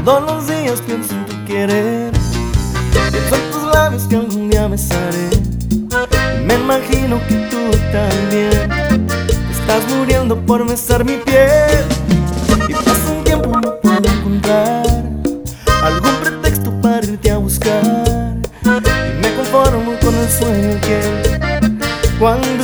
Todos los días pienso en tu querer, pienso en tus labios que algún día besaré. Y me imagino que tú también estás muriendo por besar mi piel. Y pasa un tiempo y no puedo encontrar algún pretexto para irte a buscar. Y me conformo con el sueño que cuando